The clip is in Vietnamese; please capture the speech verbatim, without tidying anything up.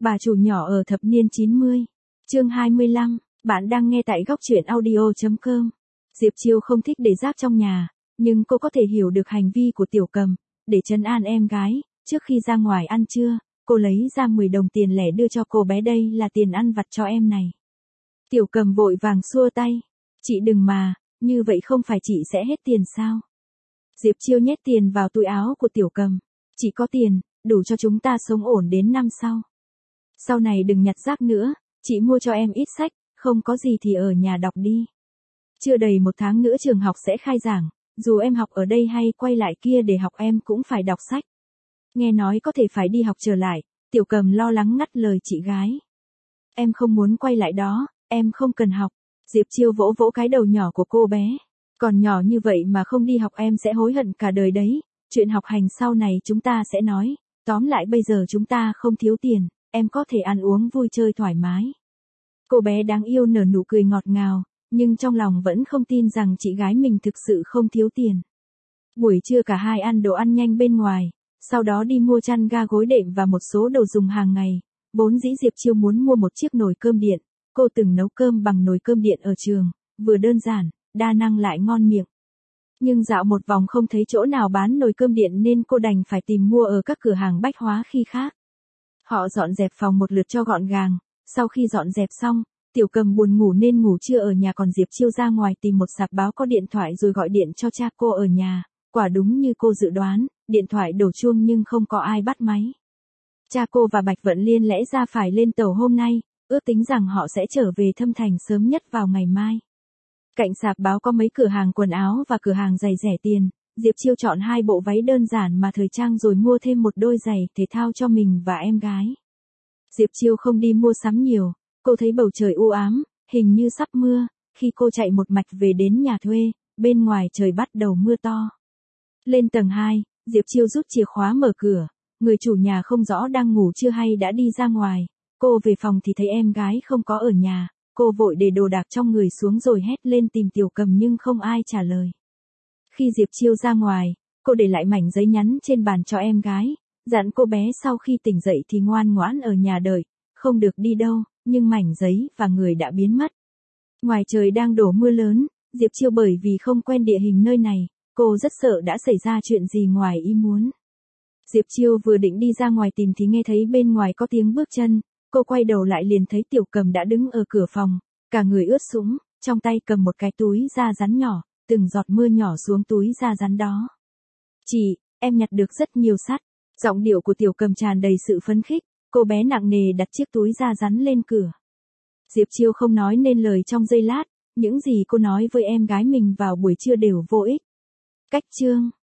Bà chủ nhỏ ở thập niên chín mươi. Chương hai mươi lăm, bạn đang nghe tại góc truyện audio chấm com. Diệp Chiêu không thích để rác trong nhà, nhưng cô có thể hiểu được hành vi của Tiểu Cầm. Để trấn an em gái, trước khi ra ngoài ăn trưa, cô lấy ra mười đồng tiền lẻ đưa cho cô bé, đây là tiền ăn vặt cho em này. Tiểu Cầm vội vàng xua tay. Chị đừng mà, như vậy không phải chị sẽ hết tiền sao? Diệp Chiêu nhét tiền vào túi áo của Tiểu Cầm. Chị có tiền, đủ cho chúng ta sống ổn đến năm sau. Sau này đừng nhặt rác nữa, chị mua cho em ít sách, không có gì thì ở nhà đọc đi. Chưa đầy một tháng nữa trường học sẽ khai giảng, dù em học ở đây hay quay lại kia để học em cũng phải đọc sách. Nghe nói có thể phải đi học trở lại, Tiểu Cầm lo lắng ngắt lời chị gái. Em không muốn quay lại đó, em không cần học. Diệp Chiêu vỗ vỗ cái đầu nhỏ của cô bé. Còn nhỏ như vậy mà không đi học em sẽ hối hận cả đời đấy, chuyện học hành sau này chúng ta sẽ nói, tóm lại bây giờ chúng ta không thiếu tiền, em có thể ăn uống vui chơi thoải mái. Cô bé đáng yêu nở nụ cười ngọt ngào, nhưng trong lòng vẫn không tin rằng chị gái mình thực sự không thiếu tiền. Buổi trưa cả hai ăn đồ ăn nhanh bên ngoài, sau đó đi mua chăn ga gối đệm và một số đồ dùng hàng ngày. Vốn dĩ Diệp Chiêu muốn mua một chiếc nồi cơm điện, cô từng nấu cơm bằng nồi cơm điện ở trường, vừa đơn giản, đa năng lại ngon miệng. Nhưng dạo một vòng không thấy chỗ nào bán nồi cơm điện nên cô đành phải tìm mua ở các cửa hàng bách hóa khi khác. Họ dọn dẹp phòng một lượt cho gọn gàng, sau khi dọn dẹp xong, Tiểu Cầm buồn ngủ nên ngủ trưa ở nhà, còn Diệp Chiêu ra ngoài tìm một sạp báo có điện thoại rồi gọi điện cho cha cô ở nhà. Quả đúng như cô dự đoán, điện thoại đổ chuông nhưng không có ai bắt máy. Cha cô và Bạch Vận Liên lẽ ra phải lên tàu hôm nay, ước tính rằng họ sẽ trở về Thâm Thành sớm nhất vào ngày mai. Cạnh sạp báo có mấy cửa hàng quần áo và cửa hàng giày rẻ tiền, Diệp Chiêu chọn hai bộ váy đơn giản mà thời trang rồi mua thêm một đôi giày thể thao cho mình và em gái. Diệp Chiêu không đi mua sắm nhiều, cô thấy bầu trời u ám, hình như sắp mưa, khi cô chạy một mạch về đến nhà thuê, bên ngoài trời bắt đầu mưa to. Lên tầng hai, Diệp Chiêu rút chìa khóa mở cửa, người chủ nhà không rõ đang ngủ chưa hay đã đi ra ngoài, cô về phòng thì thấy em gái không có ở nhà, cô vội để đồ đạc trong người xuống rồi hét lên tìm Tiểu Cầm nhưng không ai trả lời. Khi Diệp Chiêu ra ngoài, cô để lại mảnh giấy nhắn trên bàn cho em gái, dặn cô bé sau khi tỉnh dậy thì ngoan ngoãn ở nhà đợi, không được đi đâu, nhưng mảnh giấy và người đã biến mất. Ngoài trời đang đổ mưa lớn, Diệp Chiêu bởi vì không quen địa hình nơi này, cô rất sợ đã xảy ra chuyện gì ngoài ý muốn. Diệp Chiêu vừa định đi ra ngoài tìm thì nghe thấy bên ngoài có tiếng bước chân, cô quay đầu lại liền thấy Tiểu Cầm đã đứng ở cửa phòng, cả người ướt sũng, trong tay cầm một cái túi da rắn nhỏ, từng giọt mưa nhỏ xuống túi da rắn đó. Chị, em nhặt được rất nhiều sắt. Giọng điệu của Tiểu Cầm tràn đầy sự phấn khích, cô bé nặng nề đặt chiếc túi da rắn lên cửa. Diệp Chiêu không nói nên lời trong giây lát, những gì cô nói với em gái mình vào buổi trưa đều vô ích. Cách chương